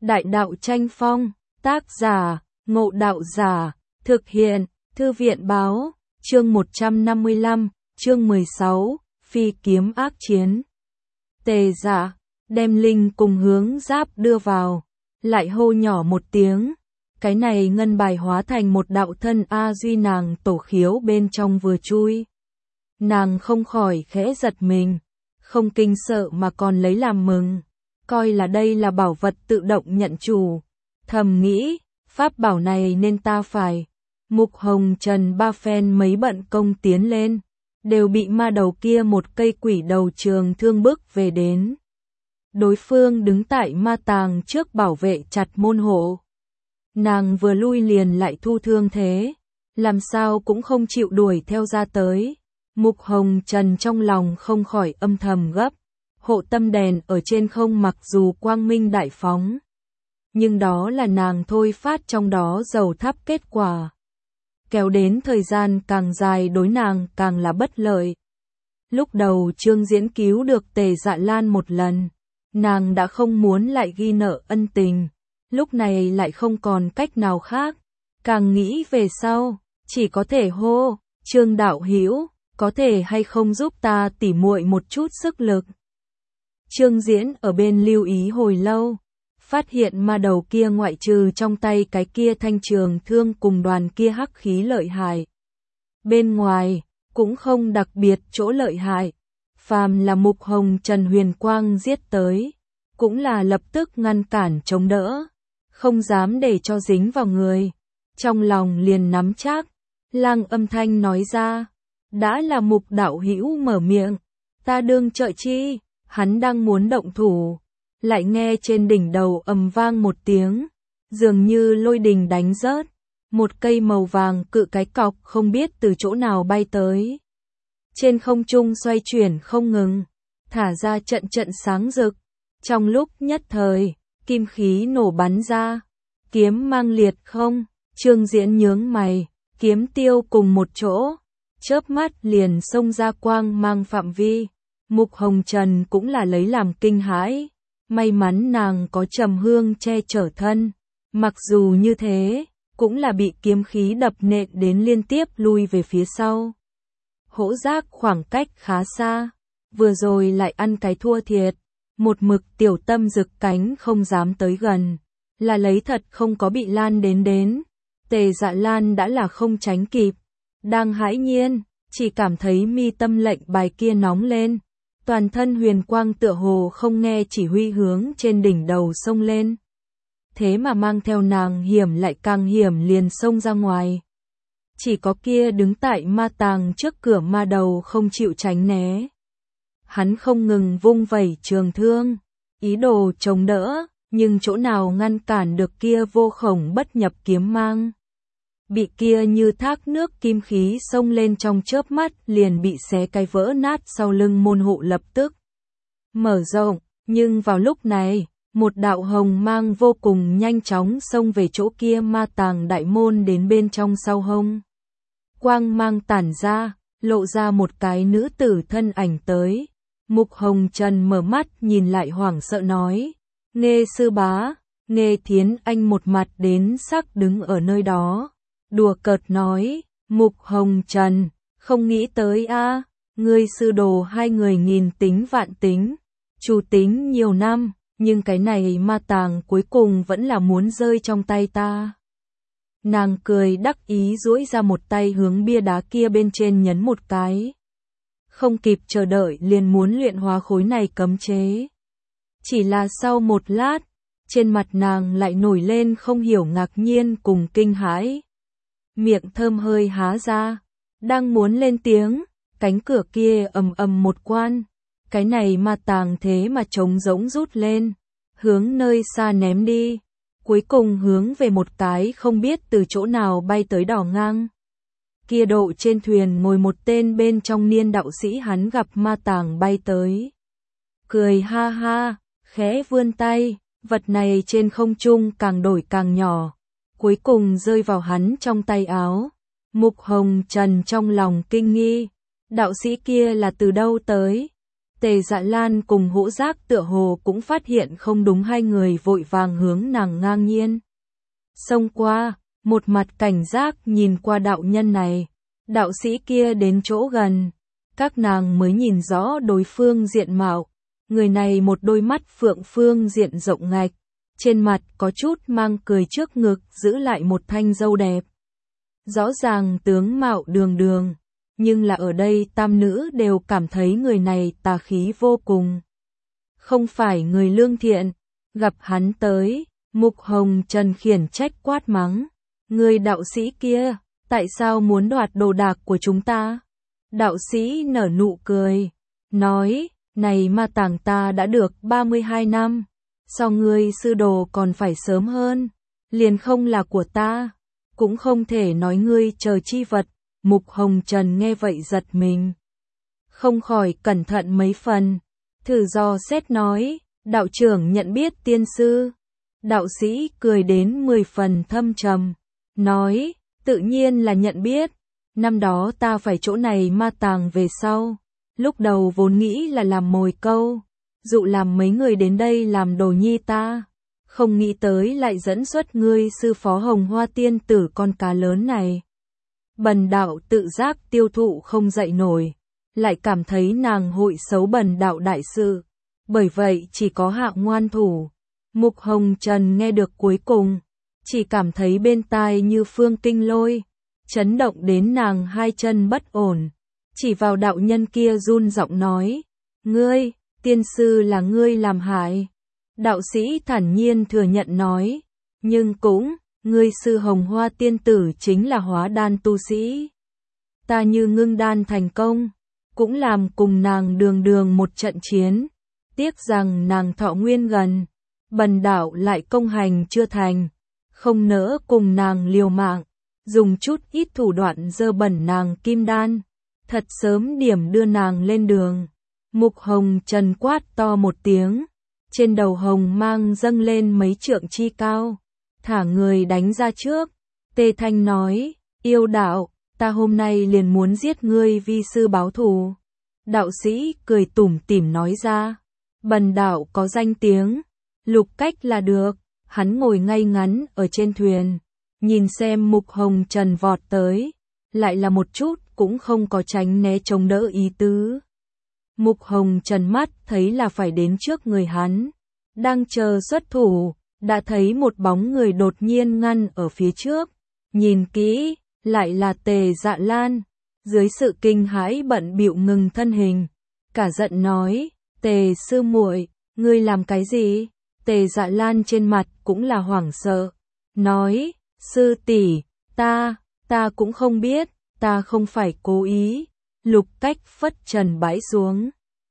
Đại đạo tranh phong, tác giả, Ngộ Đạo Giả, thực hiện, Thư viện báo, chương 155, chương 16, phi kiếm ác chiến. Tề Dạ, đem linh cùng hướng giáp đưa vào, lại hô nhỏ một tiếng. Cái này ngân bài hóa thành một đạo thân A Duy, nàng tổ khiếu bên trong vừa chui. Nàng không khỏi khẽ giật mình, không kinh sợ mà còn lấy làm mừng, coi là đây là bảo vật tự động nhận chủ. Thầm nghĩ, pháp bảo này nên ta phải. Mục Hồng Trần ba phen mấy bận công tiến lên, đều bị ma đầu kia một cây quỷ đầu trường thương bức về đến. Đối phương đứng tại ma tàng trước bảo vệ chặt môn hộ. Nàng vừa lui liền lại thu thương thế, làm sao cũng không chịu đuổi theo ra tới. Mục Hồng Trần trong lòng không khỏi âm thầm gấp, hộ tâm đèn ở trên không mặc dù quang minh đại phóng, nhưng đó là nàng thôi phát trong đó dầu thắp kết quả. Kéo đến thời gian càng dài đối nàng càng là bất lợi. Lúc đầu Trương Diễn cứu được Tề Dạ Lan một lần, nàng đã không muốn lại ghi nợ ân tình, lúc này lại không còn cách nào khác, càng nghĩ về sau, chỉ có thể hô, Trương đạo hữu, có thể hay không giúp ta tỉ muội một chút sức lực. Trương Diễn ở bên lưu ý hồi lâu, phát hiện ma đầu kia ngoại trừ trong tay cái kia thanh trường thương cùng đoàn kia hắc khí lợi hại, bên ngoài cũng không đặc biệt chỗ lợi hại. Phàm là Mục Hồng Trần huyền quang giết tới, cũng là lập tức ngăn cản chống đỡ, không dám để cho dính vào người. Trong lòng liền nắm chắc, lang âm thanh nói ra, đã là Mục đạo hữu mở miệng, ta đương trợ chi. Hắn đang muốn động thủ, lại nghe trên đỉnh đầu ầm vang một tiếng, dường như lôi đình đánh rớt, một cây màu vàng cự cái cọc không biết từ chỗ nào bay tới. Trên không trung xoay chuyển không ngừng, thả ra trận trận sáng rực. Trong lúc nhất thời, kim khí nổ bắn ra, kiếm mang liệt không. Trương Diễn nhướng mày, kiếm tiêu cùng một chỗ, chớp mắt liền xông ra quang mang phạm vi. Mục Hồng Trần cũng là lấy làm kinh hãi, may mắn nàng có Trầm Hương che chở thân, mặc dù như thế, cũng là bị kiếm khí đập nện đến liên tiếp lui về phía sau. Hỗ giác khoảng cách khá xa, vừa rồi lại ăn cái thua thiệt, một mực tiểu tâm rực cánh không dám tới gần, là lấy thật không có bị lan đến. Tề Dạ Lan đã là không tránh kịp, đang hãi nhiên, chỉ cảm thấy mi tâm lệnh bài kia nóng lên. Toàn thân huyền quang tựa hồ không nghe chỉ huy hướng trên đỉnh đầu xông lên. Thế mà mang theo nàng hiểm lại càng hiểm liền xông ra ngoài. Chỉ có kia đứng tại ma tàng trước cửa ma đầu không chịu tránh né. Hắn không ngừng vung vẩy trường thương, ý đồ chống đỡ, nhưng chỗ nào ngăn cản được kia vô khổng bất nhập kiếm mang. Bị kia như thác nước kim khí xông lên trong chớp mắt liền bị xé cái vỡ nát, sau lưng môn hộ lập tức mở rộng, nhưng vào lúc này, một đạo hồng mang vô cùng nhanh chóng xông về chỗ kia ma tàng đại môn đến bên trong sau hông. Quang mang tản ra, lộ ra một cái nữ tử thân ảnh tới. Mục Hồng Trần mở mắt nhìn lại hoảng sợ nói, Nghê sư bá. Nghê Thiến Anh một mặt đến sắc đứng ở nơi đó, đùa cợt nói, Mục Hồng Trần, không nghĩ tới a, ngươi sư đồ hai người nghìn tính vạn tính, chủ tính nhiều năm, nhưng cái này ma tàng cuối cùng vẫn là muốn rơi trong tay ta. Nàng cười đắc ý duỗi ra một tay hướng bia đá kia bên trên nhấn một cái. Không kịp chờ đợi liền muốn luyện hóa khối này cấm chế. Chỉ là sau một lát, trên mặt nàng lại nổi lên không hiểu ngạc nhiên cùng kinh hãi. Miệng thơm hơi há ra, đang muốn lên tiếng, cánh cửa kia ầm ầm một quan, cái này ma tàng thế mà trống rỗng rút lên, hướng nơi xa ném đi, cuối cùng hướng về một cái không biết từ chỗ nào bay tới đỏ ngang. Kia độ trên thuyền ngồi một tên bên trong niên đạo sĩ, hắn gặp ma tàng bay tới, cười ha ha, khẽ vươn tay, vật này trên không trung càng đổi càng nhỏ, cuối cùng rơi vào hắn trong tay áo. Mục Hồng Trần trong lòng kinh nghi, đạo sĩ kia là từ đâu tới? Tề Dạ Lan cùng Hỗ Giác tựa hồ cũng phát hiện không đúng, hai người vội vàng hướng nàng ngang nhiên xông qua, một mặt cảnh giác nhìn qua đạo nhân này. Đạo sĩ kia đến chỗ gần, các nàng mới nhìn rõ đối phương diện mạo. Người này một đôi mắt phượng phương diện rộng ngạch, trên mặt có chút mang cười, trước ngực giữ lại một thanh râu đẹp. Rõ ràng tướng mạo đường đường, nhưng là ở đây tam nữ đều cảm thấy người này tà khí vô cùng. Không phải người lương thiện. Gặp hắn tới, Mục Hồng Trần khiển trách quát mắng. Người đạo sĩ kia, tại sao muốn đoạt đồ đạc của chúng ta? Đạo sĩ nở nụ cười, nói, này ma tàng ta đã được 32 năm, so ngươi sư đồ còn phải sớm hơn, liền không là của ta, cũng không thể nói ngươi chờ chi vật. Mục Hồng Trần nghe vậy giật mình, không khỏi cẩn thận mấy phần, thử dò xét nói, đạo trưởng nhận biết tiên sư. Đạo sĩ cười đến 10 phần thâm trầm, nói, tự nhiên là nhận biết, năm đó ta phải chỗ này ma tàng về sau, lúc đầu vốn nghĩ là làm mồi câu, dụ làm mấy người đến đây làm đồ nhi ta, không nghĩ tới lại dẫn xuất ngươi sư phó Hồng Hoa tiên tử con cá lớn này. Bần đạo tự giác tiêu thụ không dậy nổi, lại cảm thấy nàng hội xấu bần đạo đại sự, bởi vậy chỉ có hạ ngoan thủ. Mục Hồng Trần nghe được cuối cùng, chỉ cảm thấy bên tai như phương kinh lôi, chấn động đến nàng hai chân bất ổn, chỉ vào đạo nhân kia run giọng nói, ngươi, tiên sư là ngươi làm hại. Đạo sĩ thản nhiên thừa nhận nói, nhưng cũng, ngươi sư Hồng Hoa tiên tử chính là hóa đan tu sĩ. Ta như ngưng đan thành công, cũng làm cùng nàng đường đường một trận chiến, tiếc rằng nàng thọ nguyên gần, bần đạo lại công hành chưa thành, không nỡ cùng nàng liều mạng, dùng chút ít thủ đoạn dơ bẩn nàng kim đan, thật sớm điểm đưa nàng lên đường. Mục Hồng Trần quát to một tiếng, trên đầu hồng mang dâng lên mấy trượng chi cao, thả người đánh ra trước. Tề Thanh nói, yêu đạo, ta hôm nay liền muốn giết ngươi vi sư báo thù. Đạo sĩ cười tủm tỉm nói ra, bần đạo có danh tiếng, Lục Cách là được. Hắn ngồi ngay ngắn ở trên thuyền, nhìn xem Mục Hồng Trần vọt tới, lại là một chút cũng không có tránh né chống đỡ ý tứ. Mục Hồng Trần mắt thấy là phải đến trước người hắn, đang chờ xuất thủ, đã thấy một bóng người đột nhiên ngăn ở phía trước, nhìn kỹ, lại là Tề Dạ Lan. Dưới sự kinh hãi bận bịu ngừng thân hình, cả giận nói, Tề sư muội, ngươi làm cái gì? Tề Dạ Lan trên mặt cũng là hoảng sợ, nói, sư tỷ, ta cũng không biết, ta không phải cố ý. Lục Cách phất trần bãi xuống,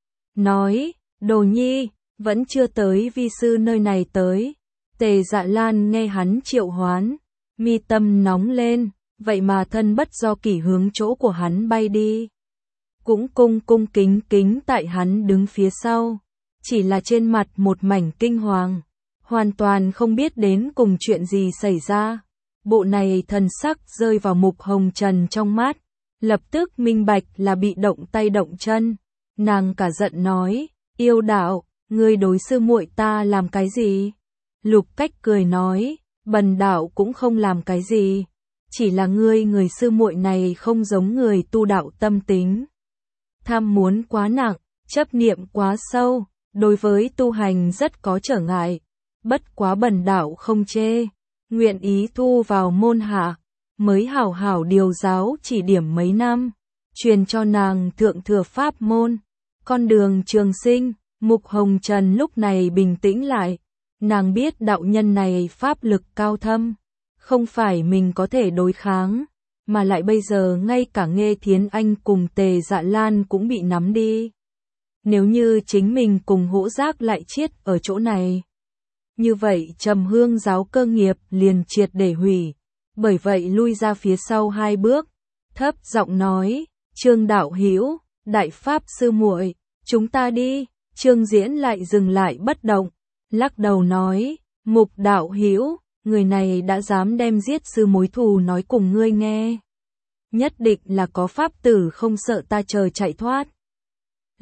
nói, đồ nhi, vẫn chưa tới vi sư nơi này tới. Tề Dạ Lan nghe hắn triệu hoán, mi tâm nóng lên, vậy mà thân bất do kỷ hướng chỗ của hắn bay đi. Cũng cung kính kính tại hắn đứng phía sau, chỉ là trên mặt một mảnh kinh hoàng, hoàn toàn không biết đến cùng chuyện gì xảy ra. Bộ này thần sắc rơi vào Mục Hồng Trần trong mắt, lập tức minh bạch là bị động tay động chân. Nàng cả giận nói, yêu đạo, ngươi đối sư muội ta làm cái gì? Lục Cách cười nói, bần đạo cũng không làm cái gì, chỉ là người sư muội này không giống người tu đạo, tâm tính tham muốn quá nặng, chấp niệm quá sâu, đối với tu hành rất có trở ngại. Bất quá bần đạo không chê, nguyện ý thu vào môn hạ, mới hảo hảo điều giáo chỉ điểm mấy năm, truyền cho nàng thượng thừa pháp môn, con đường trường sinh. Mục Hồng Trần lúc này bình tĩnh lại, nàng biết đạo nhân này pháp lực cao thâm, không phải mình có thể đối kháng, mà lại bây giờ ngay cả Nghê Thiến Anh cùng Tề Dạ Lan cũng bị nắm đi. Nếu như chính mình cùng Hỗ Giác lại chết ở chỗ này, như vậy Trầm Hương giáo cơ nghiệp liền triệt để hủy. Bởi vậy lui ra phía sau 2 bước, thấp giọng nói, Trương đạo hữu, đại pháp sư muội, chúng ta đi. Trương Diễn lại dừng lại bất động, lắc đầu nói, Mục đạo hữu, người này đã dám đem giết sư mối thù nói cùng ngươi nghe, nhất định là có pháp tử, không sợ ta chờ chạy thoát.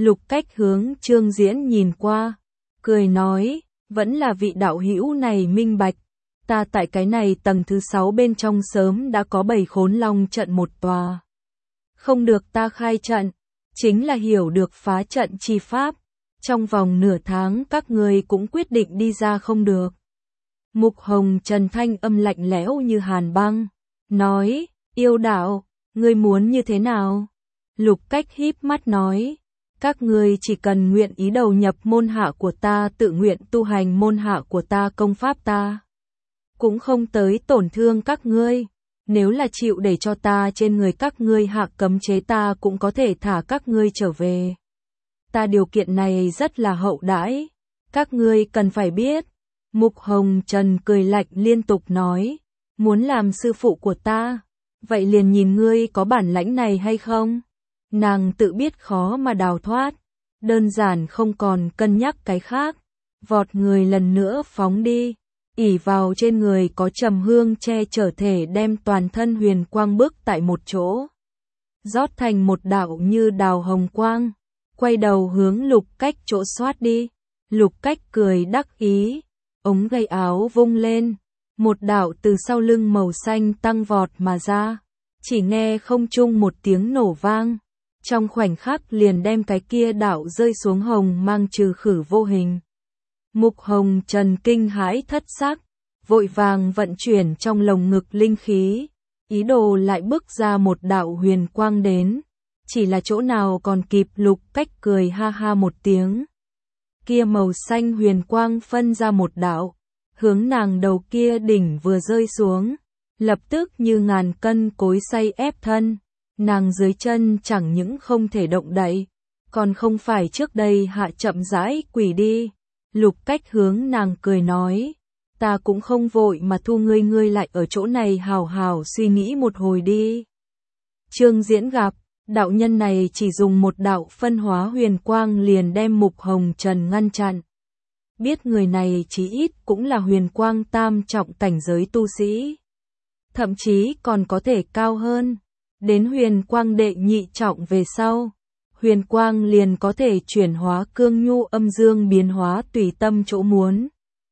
Lục Cách hướng Trương Diễn nhìn qua, cười nói, vẫn là vị đạo hữu này minh bạch. Ta tại cái này tầng thứ 6 bên trong sớm đã có 7 khốn long trận một tòa. Không được ta khai trận, chính là hiểu được phá trận chi pháp. Trong vòng nửa tháng các ngươi cũng quyết định đi ra không được. Mục Hồng Trần thanh âm lạnh lẽo như hàn băng, nói, yêu đạo, ngươi muốn như thế nào? Lục Cách híp mắt nói, các ngươi chỉ cần nguyện ý đầu nhập môn hạ của ta, tự nguyện tu hành môn hạ của ta, công pháp ta cũng không tới tổn thương các ngươi. Nếu là chịu để cho ta trên người các ngươi hạ cấm chế, ta cũng có thể thả các ngươi trở về. Ta điều kiện này rất là hậu đãi, các ngươi cần phải biết. Mục Hồng Trần cười lạnh liên tục nói, muốn làm sư phụ của ta, vậy liền nhìn ngươi có bản lãnh này hay không. Nàng tự biết khó mà đào thoát, đơn giản không còn cân nhắc cái khác, vọt người lần nữa phóng đi, ỷ vào trên người có trầm hương che chở thể đem toàn thân huyền quang bức tại một chỗ, rót thành một đạo như đào hồng quang, quay đầu hướng Lục Cách chỗ xoát đi. Lục Cách cười đắc ý, ống gầy áo vung lên, một đạo từ sau lưng màu xanh tăng vọt mà ra, chỉ nghe không trung một tiếng nổ vang, trong khoảnh khắc liền đem cái kia đạo rơi xuống hồng mang trừ khử vô hình. Mục Hồng Trần kinh hãi thất sắc, vội vàng vận chuyển trong lồng ngực linh khí, ý đồ lại bức ra một đạo huyền quang đến, chỉ là chỗ nào còn kịp. Lục Cách cười ha ha một tiếng, kia màu xanh huyền quang phân ra một đạo, hướng nàng đầu kia đỉnh vừa rơi xuống, lập tức như ngàn cân cối xay ép thân, nàng dưới chân chẳng những không thể động đậy, còn không phải trước đây hạ chậm rãi quỳ đi. Lục Cách hướng nàng cười nói, ta cũng không vội mà thu ngươi, ngươi lại ở chỗ này hào hào suy nghĩ một hồi đi. Trương Diễn gặp, đạo nhân này chỉ dùng một đạo phân hóa huyền quang liền đem Mục Hồng Trần ngăn chặn. Biết người này chí ít cũng là huyền quang tam trọng cảnh giới tu sĩ, thậm chí còn có thể cao hơn, đến huyền quang đệ nhị trọng về sau, huyền quang liền có thể chuyển hóa cương nhu âm dương, biến hóa tùy tâm chỗ muốn.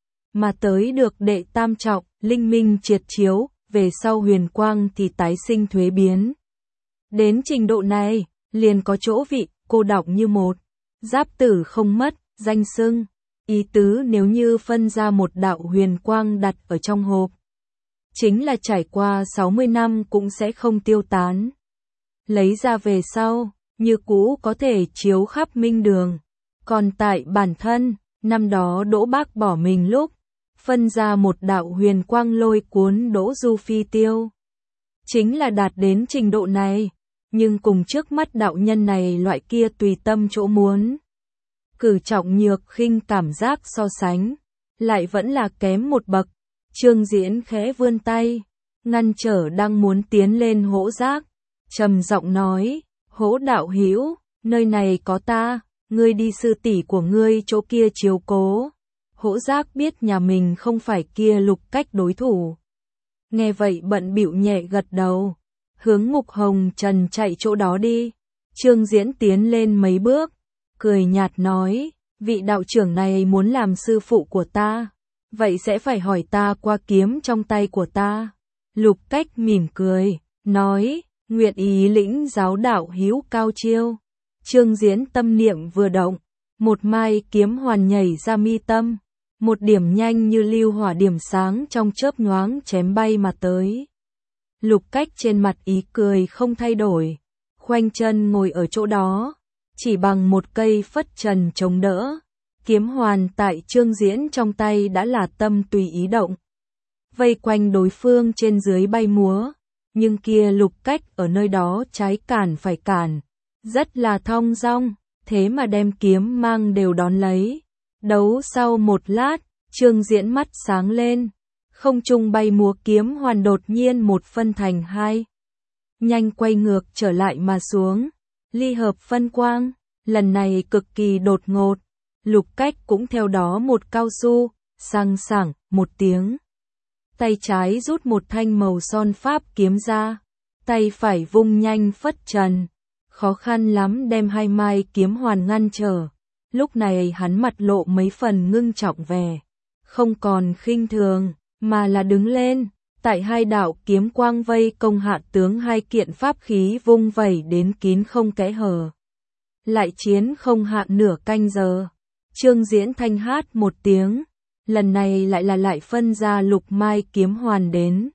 Mà tới được đệ tam trọng, linh minh triệt chiếu, về sau huyền quang thì tái sinh thuế biến. Đến trình độ này, liền có chỗ vị, cô đọc như một, giáp tử không mất, danh xưng. Ý tứ nếu như phân ra một đạo huyền quang đặt ở trong hộp, chính là trải qua 60 năm cũng sẽ không tiêu tán. Lấy ra về sau, như cũ có thể chiếu khắp minh đường. Còn tại bản thân, năm đó Đỗ Bác bỏ mình lúc, phân ra một đạo huyền quang lôi cuốn Đỗ Du phi tiêu. Chính là đạt đến trình độ này, nhưng cùng trước mắt đạo nhân này loại kia tùy tâm chỗ muốn, cử trọng nhược khinh cảm giác so sánh, lại vẫn là kém một bậc. Trương Diễn khẽ vươn tay, ngăn trở đang muốn tiến lên Hỗ Giác, trầm giọng nói, Hỗ đạo hữu, nơi này có ta, ngươi đi sư tỷ của ngươi chỗ kia chiếu cố. Hỗ Giác biết nhà mình không phải kia Lục Cách đối thủ. Nghe vậy bận bịu nhẹ gật đầu, hướng Mục Hồng Trần chạy chỗ đó đi. Trương Diễn tiến lên mấy bước, cười nhạt nói, vị đạo trưởng này muốn làm sư phụ của ta, vậy sẽ phải hỏi ta qua kiếm trong tay của ta. Lục Cách mỉm cười, nói, nguyện ý lĩnh giáo đạo hữu cao chiêu. Trương Diễn tâm niệm vừa động, một mai kiếm hoàn nhảy ra mi tâm, một điểm nhanh như lưu hỏa điểm sáng trong chớp nhoáng chém bay mà tới. Lục Cách trên mặt ý cười không thay đổi, khoanh chân ngồi ở chỗ đó, chỉ bằng một cây phất trần chống đỡ. Kiếm hoàn tại Trương Diễn trong tay đã là tâm tùy ý động, vây quanh đối phương trên dưới bay múa, nhưng kia Lục Cách ở nơi đó trái cản phải cản, rất là thong dong, thế mà đem kiếm mang đều đón lấy. Đấu sau một lát, Trương Diễn mắt sáng lên, không trung bay múa kiếm hoàn đột nhiên một phân thành hai, nhanh quay ngược trở lại mà xuống, ly hợp phân quang, lần này cực kỳ đột ngột. Lục Cách cũng theo đó một cao su, sang sảng, một tiếng. Tay trái rút một thanh màu son pháp kiếm ra, tay phải vung nhanh phất trần, khó khăn lắm đem hai mai kiếm hoàn ngăn trở. Lúc này hắn mặt lộ mấy phần ngưng trọng vẻ, không còn khinh thường, mà là đứng lên, tại hai đạo kiếm quang vây công hạ tướng hai kiện pháp khí vung vẩy đến kín không kẽ hở. Lại chiến không hạ nửa canh giờ, Trương Diễn Thanh hát một tiếng, lần này lại phân ra lục mai kiếm hoàn đến.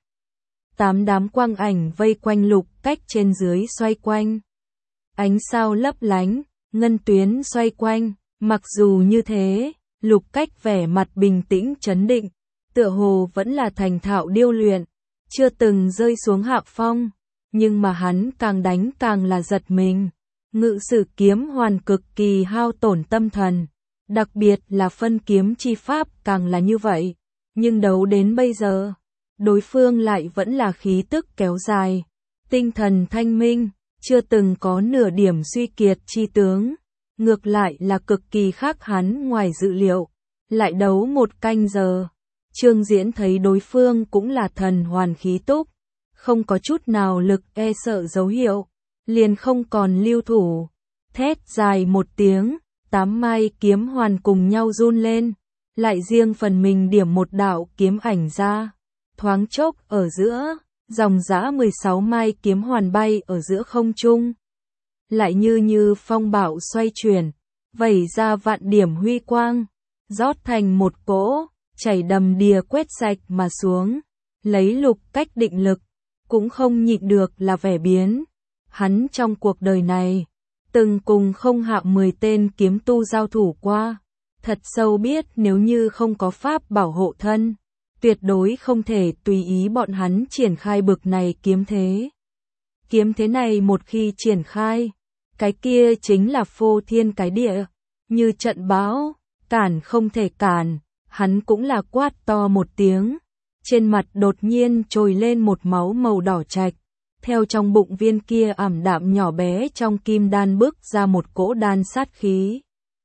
8 đám quang ảnh vây quanh Lục Cách trên dưới xoay quanh. Ánh sao lấp lánh, ngân tuyến xoay quanh, mặc dù như thế, Lục Cách vẻ mặt bình tĩnh trấn định, tựa hồ vẫn là thành thạo điêu luyện, chưa từng rơi xuống hạ phong, nhưng mà hắn càng đánh càng là giật mình. Ngự sử kiếm hoàn cực kỳ hao tổn tâm thần, đặc biệt là phân kiếm chi pháp càng là như vậy, nhưng đấu đến bây giờ, đối phương lại vẫn là khí tức kéo dài, tinh thần thanh minh, chưa từng có nửa điểm suy kiệt chi tướng, ngược lại là cực kỳ khác hắn ngoài dự liệu. Lại đấu một canh giờ, Trương Diễn thấy đối phương cũng là thần hoàn khí túc, không có chút nào lực e sợ dấu hiệu, liền không còn lưu thủ, thét dài một tiếng, 8 mai kiếm hoàn cùng nhau run lên, lại riêng phần mình điểm một đạo kiếm ảnh ra, thoáng chốc ở giữa, dòng dã 16 mai kiếm hoàn bay ở giữa không trung, lại như phong bạo xoay chuyển, vẩy ra vạn điểm huy quang, rót thành một cỗ, chảy đầm đìa quét sạch mà xuống, lấy Lục Cách định lực, cũng không nhịn được là vẻ biến. Hắn trong cuộc đời này, từng cùng không hạ 10 tên kiếm tu giao thủ qua, thật sâu biết nếu như không có pháp bảo hộ thân, tuyệt đối không thể tùy ý bọn hắn triển khai bực này kiếm thế. Kiếm thế này một khi triển khai, cái kia chính là phô thiên cái địa, như trận bão, cản không thể cản, hắn cũng là quát to một tiếng, trên mặt đột nhiên trồi lên một máu màu đỏ trạch. Theo trong bụng viên kia ảm đạm nhỏ bé trong kim đan bước ra một cỗ đan sát khí.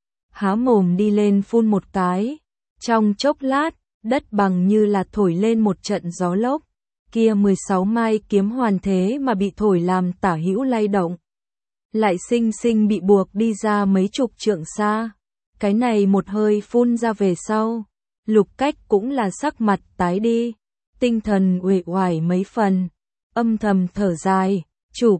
Há mồm đi lên phun một cái. Trong chốc lát, đất bằng như là thổi lên một trận gió lốc. Kia 16 mai kiếm hoàn thế mà bị thổi làm tả hữu lay động. Lại sinh sinh bị buộc đi ra mấy chục trượng xa. Cái này một hơi phun ra về sau. Lục Cách cũng là sắc mặt tái đi. Tinh thần uể oải mấy phần. Âm thầm thở dài, chủ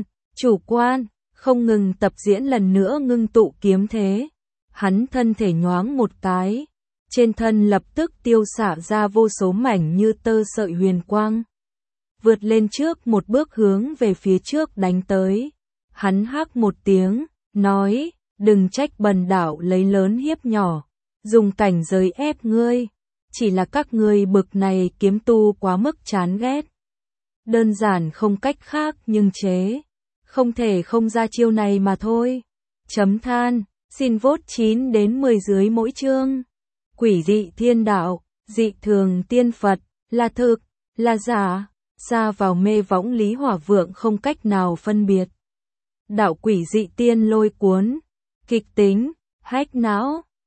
quan, không ngừng tập diễn lần nữa ngưng tụ kiếm thế. Hắn thân thể nhoáng một cái, trên thân lập tức tiêu xả ra vô số mảnh như tơ sợi huyền quang. Vượt lên trước một bước hướng về phía trước đánh tới. Hắn hắc một tiếng, nói, đừng trách bần đạo lấy lớn hiếp nhỏ, dùng cảnh giới ép ngươi, chỉ là các ngươi bực này kiếm tu quá mức chán ghét. Đơn giản không cách khác nhưng chế, không thể không ra chiêu này mà thôi. Chấm than, xin vote 9 đến 10 dưới mỗi chương. Quỷ dị thiên đạo, dị thường tiên Phật, là thực, là giả, xa vào mê võng Lý Hỏa Vượng không cách nào phân biệt. Đạo quỷ dị tiên lôi cuốn, kịch tính, hách não,